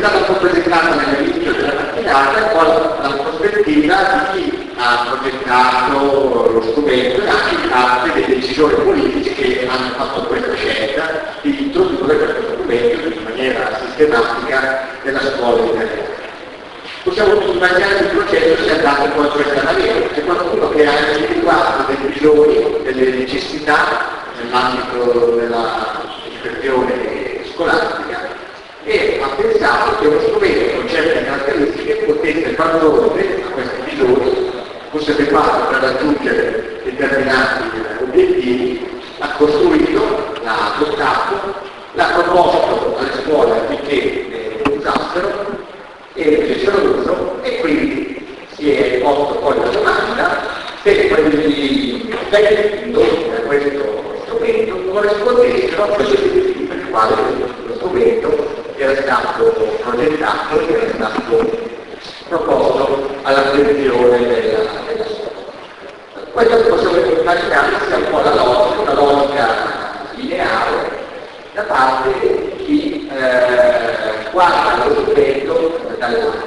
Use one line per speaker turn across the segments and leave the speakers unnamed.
stata un po' presentata nell'inizio della mattinata e poi la prospettiva di chi ha progettato lo strumento e anche parte dei decisori politici che hanno fatto questa scelta di introdurre questo strumento in maniera sistematica nella scuola italiana. Possiamo immaginare che il processo sia andato poi in questa maniera. C'è qualcuno che ha individuato dei bisogni, delle necessità nell'ambito dell'ispezione scolastica e ha pensato che uno strumento con certe caratteristiche potesse far fronte a questi bisogni, fosse adeguato per raggiungere determinati obiettivi, ha costruito, l'ha adottato, l'ha proposto alle scuole affinché ne usassero e ne fecero uso e quindi si è posto poi la domanda se quelli effetti indotti da questo strumento corrispondessero a quegli obiettivi per i quali lo strumento era stato progettato e era stato proposto all'attenzione della scuola. Questo possiamo immaginare sia un po' la logica, una logica lineare da parte di chi guarda lo strumento dall'alto.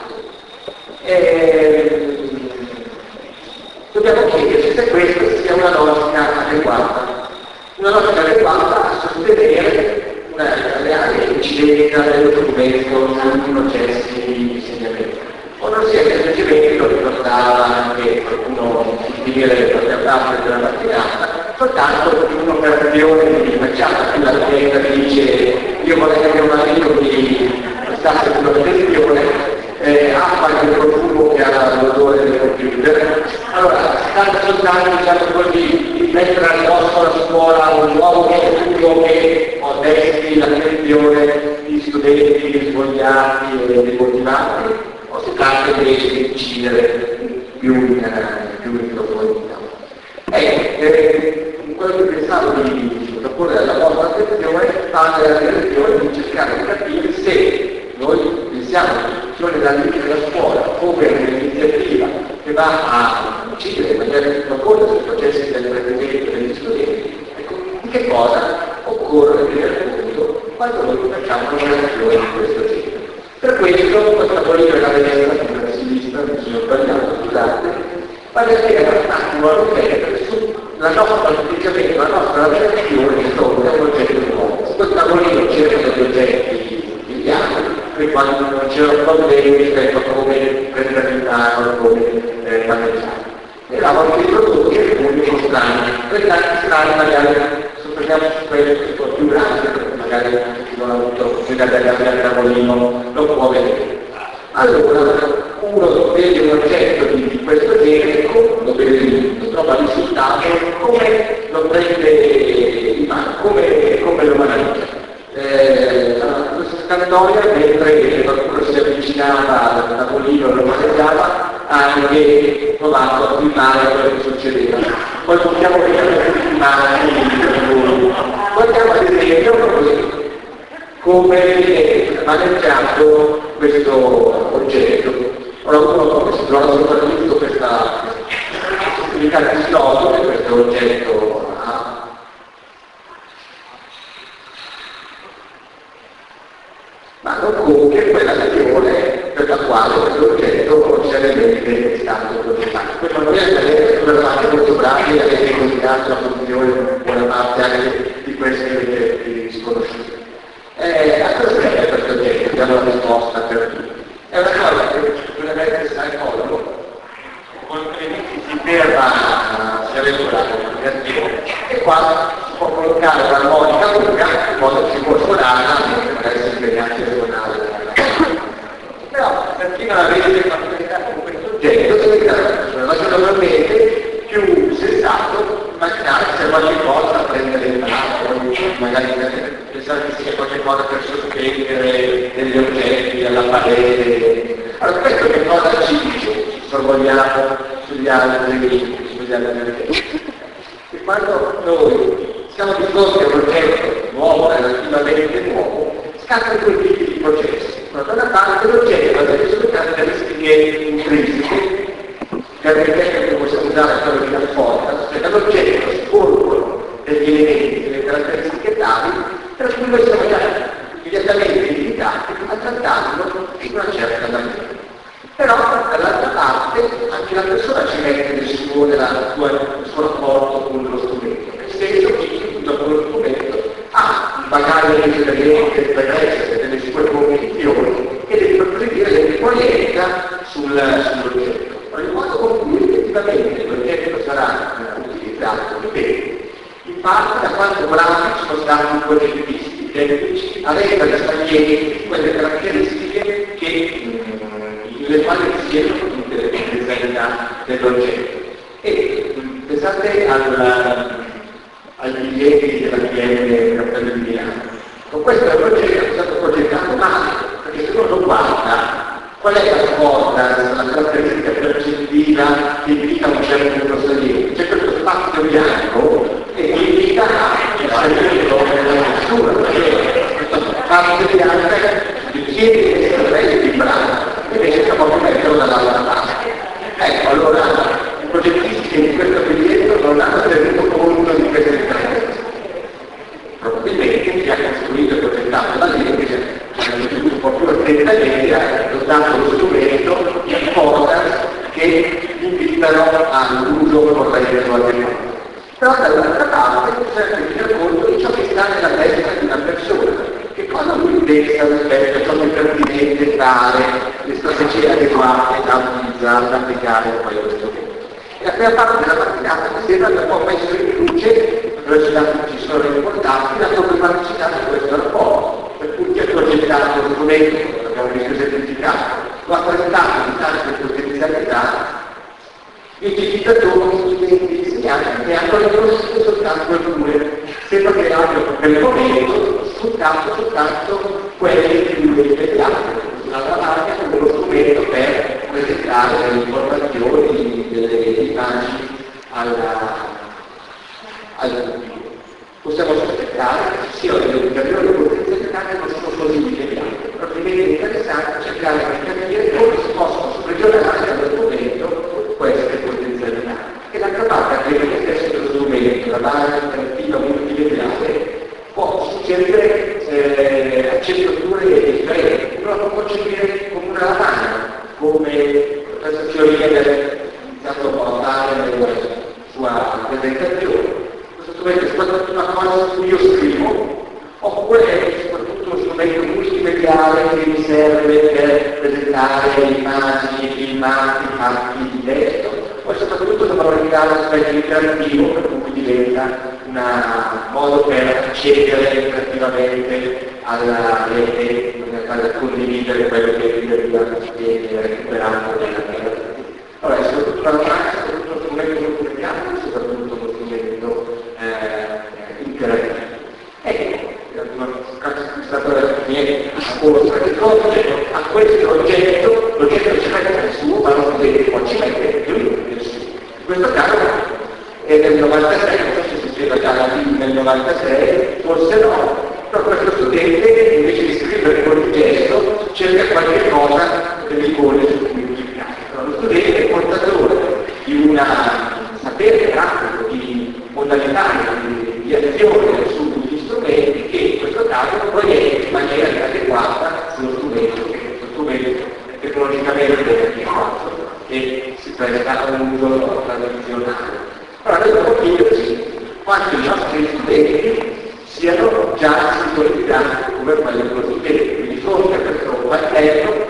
Dobbiamo chiederci se questa sia una logica adeguata a sostenere una reale incidenza dello strumento sui processi di insegnamento. O non sia semplicemente, lo ricordava anche qualcuno dire per parte della mattinata, soltanto un'operazione di facciata più la testa che dice io vorrei che un amico mi prestasse più attenzione, ha qualche profumo che ha l'odore del computer, allora sta soltanto diciamo così di mettere addosso alla scuola un nuovo studio che desti l'attenzione di studenti svogliati e demotivati, o si tratta invece di incidere più in profondità. Quello che pensavo di proporre alla vostra attenzione va nella direzione di cercare di capire se noi pensiamo all'istruzione dalla scuola come un'iniziativa che va a incidere in maniera più profonda sui processi del apprendimento degli studenti, di che cosa occorre tenere conto quando noi facciamo un'operazione di questo genere. Per questo questa politica della destra, della sinistra, mi sono sbagliato, scusate, vale a dire un attimo a riflettere sulla nostra atteggiamento, la nostra relazione di fronte a un oggetto nuovo. Questo tavolino c'erano degli oggetti viviani, per quando non c'erano problemi rispetto a come presentare, come maneggiare. Eravamo introdotti alcuni strani, per tanti strani magari soffermiamo su quello che sono più grandi, perché magari chi non ha avuto l'opportunità di andare al tavolino lo può vedere. Allora, uno vede un oggetto di questo genere, lo vede, lo trova il risultato, come lo prende in mano, come lo maneggia. Questa scantoia, mentre qualcuno si avvicinava al tavolino e lo maneggiava, ha anche provato a filmare quello che succedeva. Poi possiamo vedere filmare guardiamo ad esempio come viene maneggiato questo oggetto. Ora uno si trova soprattutto questa possibilità di slodo che questo oggetto ha. Ma non compie quella azione per la quale questo oggetto originariamente è stato progettato. Questo non è una parte molto bravi a avere combinato la funzione buona parte anche di questi oggetti sconosciuti. A cosa serve questo oggetto? Abbiamo la risposta per tutti. È una cosa che dovrebbe essere ecologo, con cui si ferma, si regolare l'applicazione e qua si può collocare un'armonica lunga in modo che si può suonarla per essere impegnati a suonare. Però per chi non avesse familiarità con questo oggetto si vede ragionevolmente più sensato immaginare se c'è qualche cosa da prendere in mano, magari pensare che sia qualche cosa per sospendere degli oggetti alla parete. Allora questo che cosa ci dice? Ci sorvoliamo sugli altri oggetti. E quando noi siamo di fronte a un oggetto nuovo, relativamente nuovo, scattano due tipi di processi. Da una parte l'oggetto ha delle sue caratteristiche intrinseche, caratteristiche che possiamo usare per la forza, cioè dall'oggetto scorrono degli elementi, delle caratteristiche tali, per cui noi siamo già immediatamente indicati a sta trattando in una certa maniera. Però dall'altra parte anche la persona ci mette nel suo rapporto con lo strumento, nel senso che tutto quello strumento ha un bagaglio di esperienze, delle sue convinzioni e deve proseguire l'esperienza sull'oggetto. Ma il modo con cui effettivamente l'oggetto sarà utilizzato dipende. Infatti, da quanto bravi sono stati i progettisti tecnici a rendere salienti quelle caratteristiche le quali risiedono tutte le presenta dell'oggetto. E pensate agli allievi della PM Cappello di Milano. Con questo progetto è stato progettato male, perché se uno lo guarda, qual è la porta, la caratteristica percettiva che indica un certo punto saliente? C'è questo spazio bianco e indica il saliento nella struttura, perché questo spazio bianco chiede di essere bello e vibrante, invece stiamo metterlo dall'altra parte. Ecco, allora i progettisti di questo biglietto non hanno tenuto conto di queste differenze. Probabilmente chi ha costruito e progettato la legge ha avuto un po' più attenta idea, ha dotato lo strumento di affordance che invitano all'uso corretto adeguato. Però dall'altra parte bisogna tenere conto di ciò che sta nella testa di una persona. Che cosa lui pensa rispetto a ciò che è pertinente fare, le strategie adeguate da utilizzare, da applicare a quello strumento. E la prima parte della mattinata mi sembra che ho messo in luce, ci sono riportati, la problematicità di questo rapporto, per cui chi ha progettato lo strumento, abbiamo visto esemplificato, lo ha presentato in tante potenzialità, gli utilizzatori, gli studenti, gli insegnanti ne hanno riconosciuto soltanto alcune. Sembra che abbiano per il momento soltanto quelli più immediati, dall'altra parte come lo strumento per presentare delle informazioni, delle immagini al pubblico. Possiamo sospettare che ci siano delle ulteriori potenzialità che non sono così immediate. Probabilmente è interessante cercare di capire come si possono sprigionare dallo strumento queste potenzialità. E d'altra parte anche lo stesso dello strumento, la base operativa multimediale, può succedere accettature differenti. Uno lo può concepire come una lavagna, come questa teoria che ha iniziato a portare nella sua presentazione. Questo strumento è soprattutto una cosa su cui io scrivo, oppure è soprattutto uno strumento multimediale che mi serve per presentare immagini, filmati, fatti di testo, poi soprattutto da valorizzare l'aspetto interattivo, per cui diventa un modo per accedere interattivamente alla rete, per condividere quello che viene recuperato nella rete. Allora, è soprattutto una pratica, soprattutto uno strumento multimediale, soprattutto uno strumento interattivo. Ecco, è stato niente corsa di fronte a questo oggetto, l'oggetto ci mette il suo, ma non può ci mettere più il suo. In questo caso è del 96, non so se si spiega già nel 96, forse no, però questo studente invece di scrivere con il gesto cerca qualche cosa che gli pone su cui multiplicare. Lo studente è portatore di un sapere pratico, di modalità di azione sugli strumenti che in questo caso proietta in maniera inadeguata sullo strumento, che questo strumento è tecnologicamente adeguato e si presta a un uso tradizionale. Allora noi dobbiamo chiederci quanti i nostri studenti siano già sintonizzati come quello dello studente. Quindi di fronte a questo battello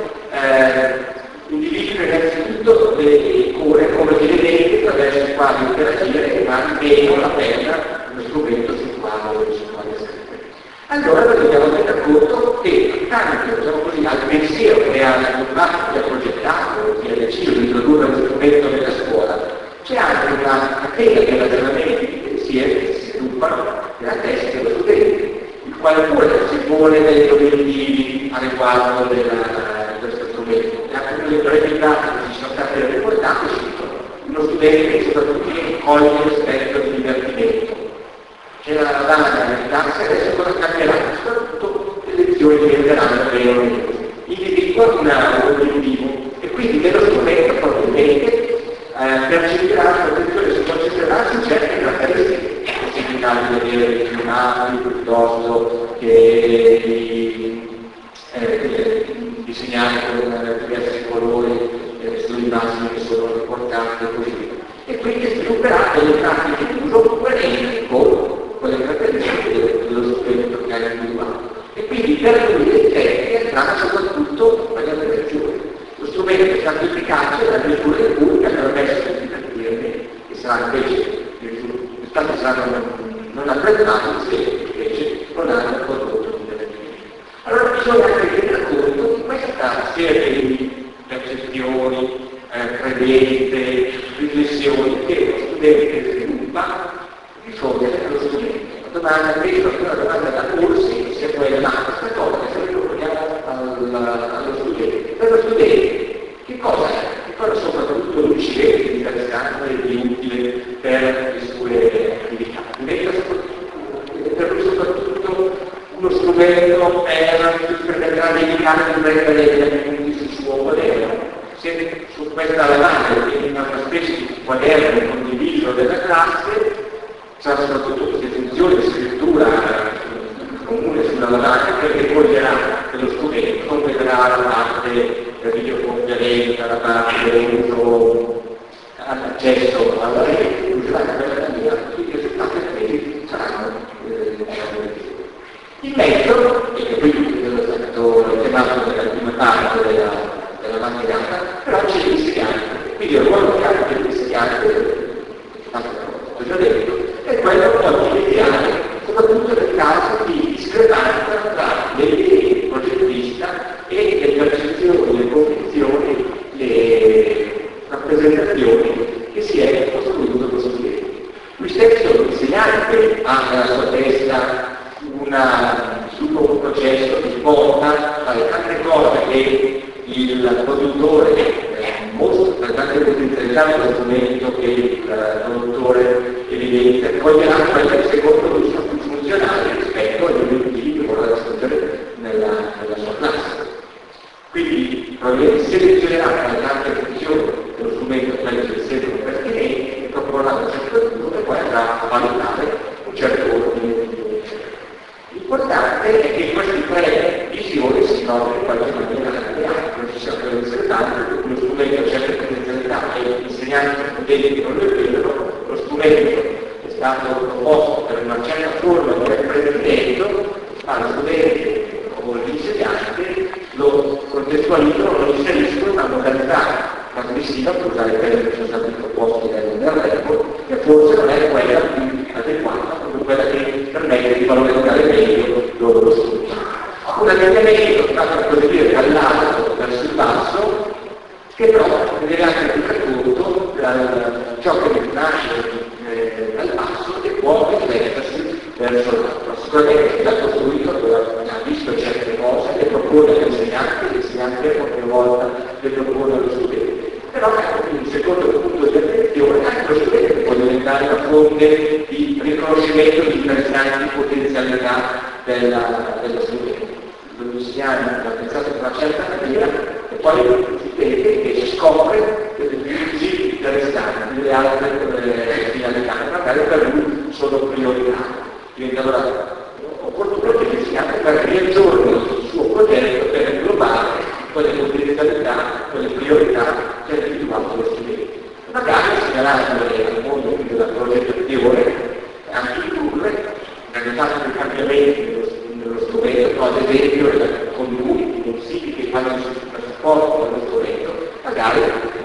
individuano innanzitutto le cure come delle lenti attraverso i quali interagire e meno la penna, uno strumento sul quale scrivere. Allora noi dobbiamo tenere conto che tanto diciamo così, al pensiero che ha sviluppato, che ha progettato, che ha deciso di introdurre lo strumento nella scuola, c'è anche una catena di ragionamenti di pensieri che si sviluppano nella testa dello studente, il quale pure si pone degli obiettivi a riguardo di questo strumento. E anche nelle brevità che ci sono state riportate uno studente che soprattutto coglie l'aspetto di divertimento. C'era la lavagna nel classe e adesso cosa cambierà? Soprattutto le lezioni diventeranno meno individua un obiettivo e quindi nello strumento probabilmente percepirà l'attenzione si concentrerà su certe caratteristiche, possibilità di vedere dei filmati piuttosto che disegnare con diversi colori sulle immagini che sono riportate e così via. E quindi svilupperà delle pratiche di uso coerenti con quelle caratteristiche dello strumento che ha individuato. E quindi per lui l'effetto andrà soprattutto per le operazioni. Lo strumento è stato efficace nella misura in cui ha permesso di capire che sarà invece i risultati saranno non apprezzati se invece non hanno prodotto un beneficio. Allora bisogna anche tenere conto di questa serie di percezioni, credenze, riflessioni che lo studente sviluppa di fronte allo strumento. La domanda questa è una domanda da corsi, sia quella, ma questa cosa che se lo proponiamo allo studente. Per lo studente, che cosa è? Che cosa soprattutto lui ci vede di interessante e di utile per le sue attività? Per lui soprattutto uno strumento per dedicare a prendere gli appunti sul suo quaderno. Se su questa lavagna viene una specie di quaderno condiviso della classe, c'è soprattutto questa funzione di scrittura comune sulla lavagna perché coglierà che lo studente non vedrà la parte della videoconferenza, la parte dell'uso all'accesso alla rete, userà quella mia, quindi i risultati attesi saranno il metodo, che quindi è stato chiamato nella prima parte della mattinata, però c'è l'insegnante, quindi il ruolo che ha dell'insegnante, ho già detto, è quello di mediare, soprattutto nel caso di discrepanza tra le idee del progettista e le percezioni, le convinzioni, le rappresentazioni che si è costruito lo studente. Lui stesso, l'insegnante, ha nella sua testa tutto un processo che porta alle tante cose che il produttore mostra, tante potenzialità dello strumento che il produttore evidenzia, coglierà quelle secondo lui sono più funzionali rispetto agli obiettivi che vorrà raggiungere nella sua classe. Quindi probabilmente selezionerà tra le tante funzioni dello strumento quelle che servono pertinenti e proporrà un certo punto e poi andrà a valutare un certo ordine di funzioni. L'importante è che queste tre visioni si trovino in qualche maniera nelle altre, non ci sia potenzialità, lo strumento ha certe potenzialità e gli insegnanti studenti non lo vedono, lo strumento è stato proposto per una certa forma di apprendimento, ma lo studente o l'insegnante lo contestualizzano, lo inseriscono in una modalità trasmissiva, per usare i termini che sono stati proposti nel report, che forse non è quella più adeguata, proprio quella che permette di valorizzare meglio lo studio. Un allineamento fatto così dire dall'alto verso il basso, che però deve anche tenere conto ciò che nasce dal basso e può riflettersi verso l'alto. Sicuramente l'ha costruito, ha visto certe cose, le propone l'insegnante qualche volta le propone allo studente. Però un secondo punto di attenzione, anche lo studente può diventare una fonte di riconoscimento di interessanti potenzialità dello studente. L'insegnante l'ha pensato in una certa maniera e poi lo studente invece scopre delle più interessanti, delle altre finalità, che magari per lui sono priorità. Diventa allora opportuno che l'insegnante riaggiorni il suo progetto per inglobare quelle potenzialità, quelle priorità che ha individuato lo studente. Magari segnalando al mondo della progettazione anche indurre nel caso dei cambiamenti nello strumento, ad esempio con lui, i consigli che fanno sul supporto dello strumento, magari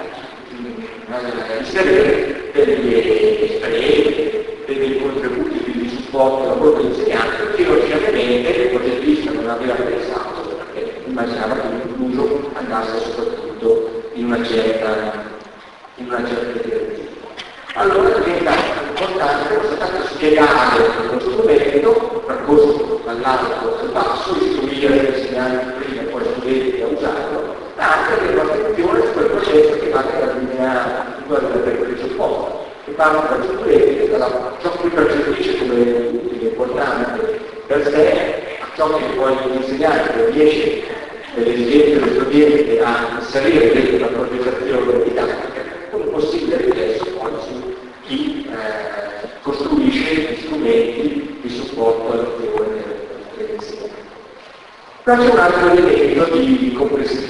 inserire delle esperienze, dei contributi di supporto al lavoro dell'insegnante che originariamente il progettista non aveva pensato, perché immaginava che l'uso andasse soprattutto in una certa direzione. Allora diventa importante questo stato spiegare lo strumento, percorso dall'alto al basso, istruire gli insegnanti prima e poi studenti a usarlo, ma anche avere un'attenzione su quel processo che va nella linea del presupposto, che parla dal studente, da ciò che percepisce come utile, importante per sé, a ciò che poi l'insegnante riesce nell'esigenza dello studente a inserire dentro la progettazione didattica, come possibile riflesso poi su chi costruisce gli strumenti di supporto all'azione dell'insegnamento. Però c'è un altro elemento di complessità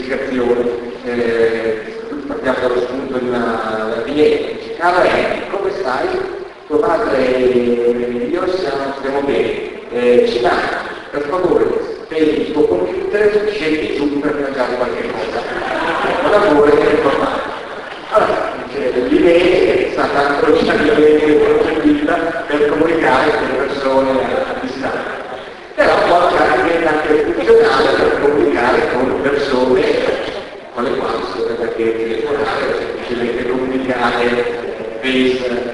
per mangiare qualche cosa. Un lavoro informatico. Allora, l'email è stata concepita per comunicare con le persone a distanza. Però poi diventa anche funzionale per comunicare con persone con le quali si deve telefonare, semplicemente comunicare face.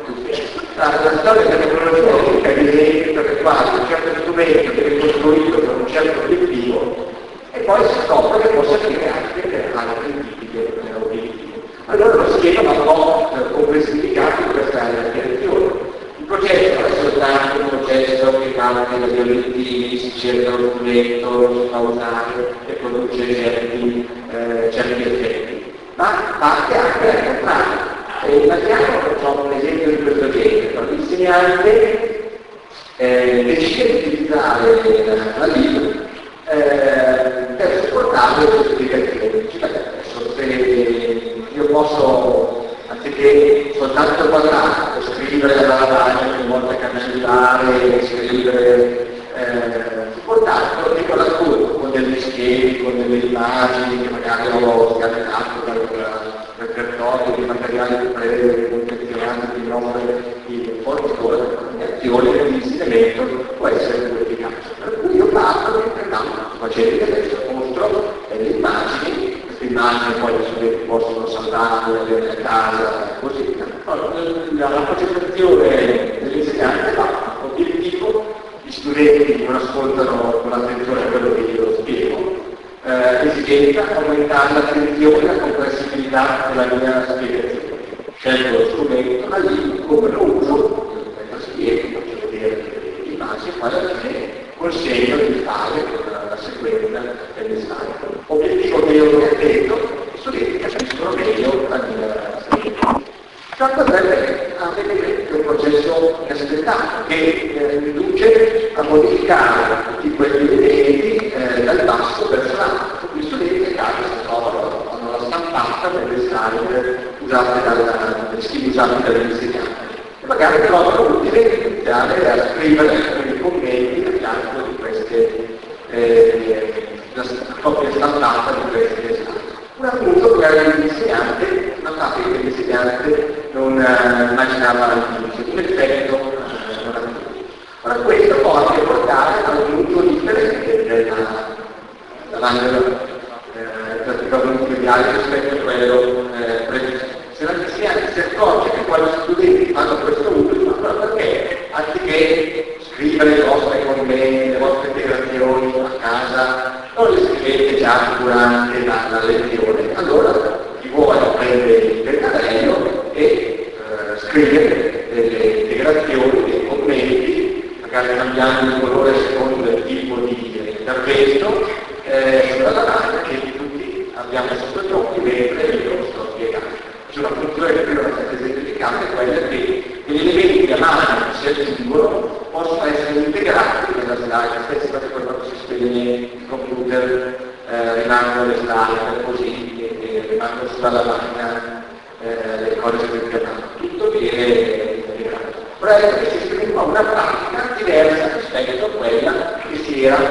La storia della tecnologia è l'esempio per il quale un certo strumento viene costruito per un certo obiettivo e poi si scopre che può servire anche per altri tipi di obiettivi. Allora lo schema va un po' complessificato in questa direzione. Il processo non è soltanto un processo che parte dagli obiettivi, si cerca lo strumento, lo si fa usare e produce certi effetti, ma parte anche al contrario. Immaginiamo un esempio di questo genere. L'insegnante decide di utilizzare la LIB per supportare le sue spiegazioni. Adesso se io posso, anziché soltanto parlare, scrivere la lavagna ogni volta cancellare, scrivere, supportarlo, dico l'ascolto con degli schemi, con delle immagini che magari ho scatenato dal repertorio di materiali prevede confezionati di nombre di fornitore di azioni di insegnamento può essere più efficace. Per cui io parlo e facendo adesso mostro delle immagini, queste immagini poi gli studenti possono salvare, avere a casa e così. La progettazione dell'insegnante va obiettivo, gli studenti non ascoltano con attenzione quello che io spiego. Esigenza aumentare l'attenzione e la comprensibilità della mia spiegazione. Scelgo lo strumento, la lingua, come lo uso, la spiego, faccio vedere le immagini e poi alla fine consegno di fare la sequenza delle slide. Obiettivo che io ho detto, gli studenti capiscono meglio la mia spiegazione. Ciò potrebbe avere un processo inaspettato che induce a modificare tutti quegli elementi dal basso verso l'alto. Gli studenti a casa si trovano, hanno la stampata delle slide usate schemi usati dall'insegnante e magari trovano utile iniziare a scrivere alcuni commenti a fianco di queste la copia stampata di queste slide. Un appunto che l'insegnante, notate che l'insegnante non immaginava all'inizio, un effetto non attivo. Ora questo può anche portare ad un uso differente dell'angolo praticamente ideale rispetto a quello previsto. Se l'insegnante si accorge che quando gli studenti fanno questo uso, ma perché anziché scrivere i vostri commenti, le vostre integrazioni a casa, non le scrivete già durante la lezione, allora chi vuole prende il pennarello e scrive delle integrazioni, dei commenti, magari cambiando il colore secondo il tipo di intervento, sulla lavagna che tutti abbiamo sotto gli occhi mentre io lo sto spiegando. C'è una funzione che prima è stata esemplificata, è quella che gli elementi che a mano si aggiungono possono essere integrati nella slide, spesso quando si spegne il computer rimangono le slide così e rimangono sulla lavagna le cose che chiamano. Tutto viene integrato. Però ecco che si sviluppa una pratica diversa rispetto a quella che si era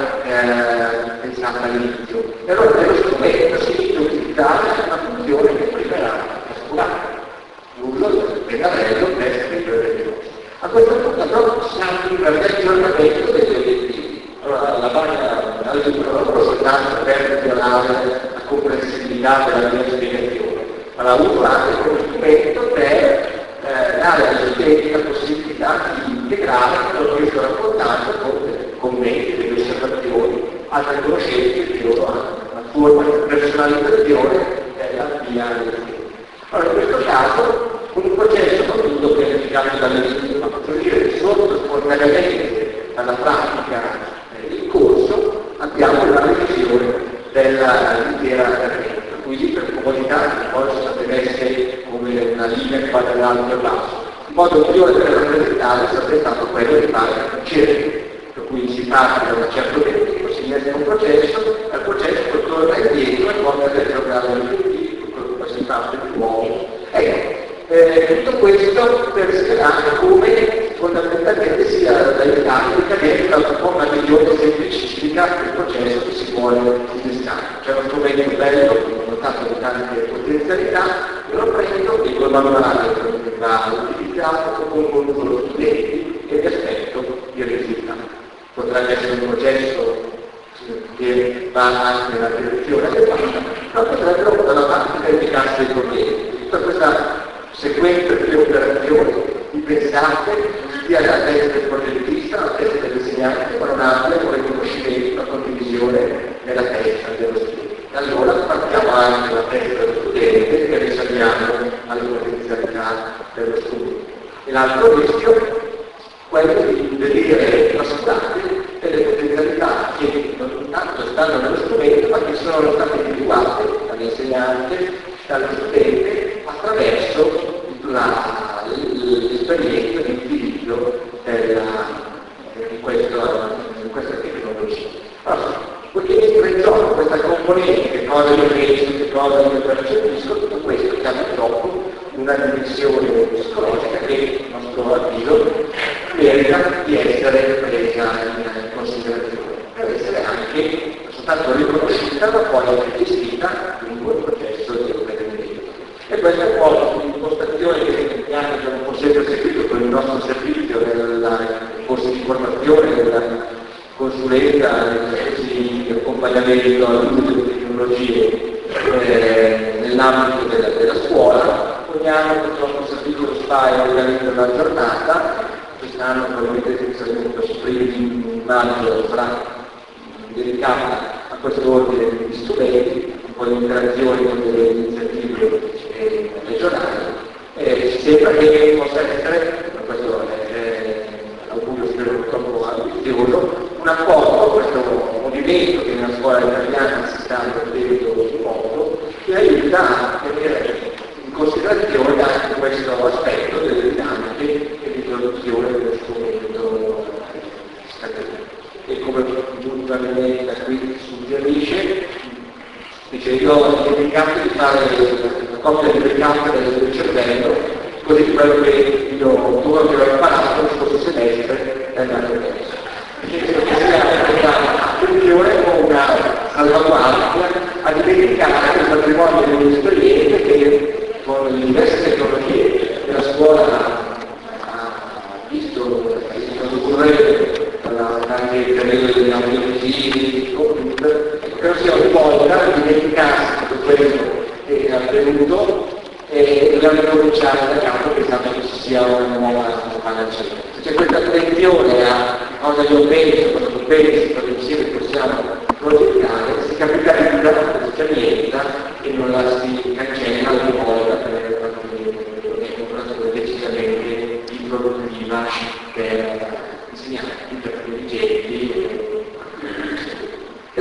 pensata all'inizio. E allora nello strumento si inizia a utilizzare una funzione che prima era trascurata. L'uso del pennarello per scrivere le cose. A questo punto però siamo in aggiornamento degli obiettivi. Allora la pagina non soltanto per migliorare la comprensibilità della mia spiegazione, ma la uso anche come strumento per dare agli studenti la possibilità di integrare quello che sto raccontando con dei commenti, delle osservazioni, altre conoscenze che loro hanno, una forma di personalizzazione della mia lezione. Allora in questo caso un processo appunto pianificato dall'inizio, ma posso dire che sotto spontaneamente dalla pratica del corso abbiamo la revisione dell'intera carriera. Quindi per comodità poi sono state messe come una linea che va dall'alto al basso. Il modo migliore per rappresentare sarebbe stato quello di fare un cerchio, per cui si parte da un certo obiettivo, si mette un processo, e il processo torna indietro e porta a retrogrado l'obiettivo, poi si parte di nuovo. Ecco, tutto questo per spiegare come fondamentalmente sia da aiutare a ricadere da una forma migliore e semplicistica del processo che si vuole innescare. Cioè strumento bello, dotato di tante potenzialità, lo prendo e col manuale che va utilizzato con lo studenti e vi aspetto il risultato. Potrebbe essere un processo che va anche nella direzione adeguata, ma potrebbero dalla parte verificarsi dei problemi. Tutta questa sequenza di operazioni, di pensate, sia alla testa del progettista, alla testa dell'insegnante, ma non abbia un riconoscimento, una condivisione nella testa dello studente. Allora partiamo anche dalla testa dello studente e risaliamo alle potenzialità dello studente. E l'altro rischio è quello di vedere trascurate delle potenzialità che non tanto stanno nello strumento, ma che sono state individuate dall'insegnante, dallo studente, attraverso l'esperienza di utilizzo di questa tecnologia. Allora, poiché entra in gioco questa componente, che cosa io penso, che cosa io percepisco, tutto questo chiama in gioco una dimensione psicologica che, a nostro avviso, merita di essere presa in considerazione, per essere anche soltanto riconosciuta, ma poi gestita in un processo di apprendimento. E questa è un po' l'impostazione che abbiamo un po' sempre seguito con il nostro servizio nel corso di formazione, nella consulenza, di accompagnamento all'uso delle tecnologie nell'ambito della scuola. Ogni anno il nostro servizio SPAI organizza una giornata, quest'anno probabilmente saremo verso primi di maggio sarà dedicata a questo ordine di strumenti, un po' di interazione con delle iniziative regionali. Ci sembra che possa essere, questo è l'augurio spero troppo ambizioso, un apporto a questo movimento che nella scuola italiana si sta vedendo in modo, che aiuta a tenere in considerazione anche questo aspetto delle dinamiche e di produzione dello strumento scatenico. E come giustamente da qui suggerisce, dice io ho dimenticato di fare una copia di backup del cervello, così quello che io ho imparato lo scorso semestre è andato perso. Penso che sia una attenzione o una salvaguardia a dimenticare il patrimonio delle esperienze che con le diverse tecnologie della scuola ha visto introdurre anche il periodo degli audiovisivi, il computer, però sia un po' da dimenticarsi tutto questo che è avvenuto e dobbiamo cominciare da capo pensando che ci sia una nuova panacea. C'è questa attenzione a cosa io penso, cosa tu pensi, cosa insieme possiamo progettare, si capitalizza questa esperienza e non la si cancella ogni volta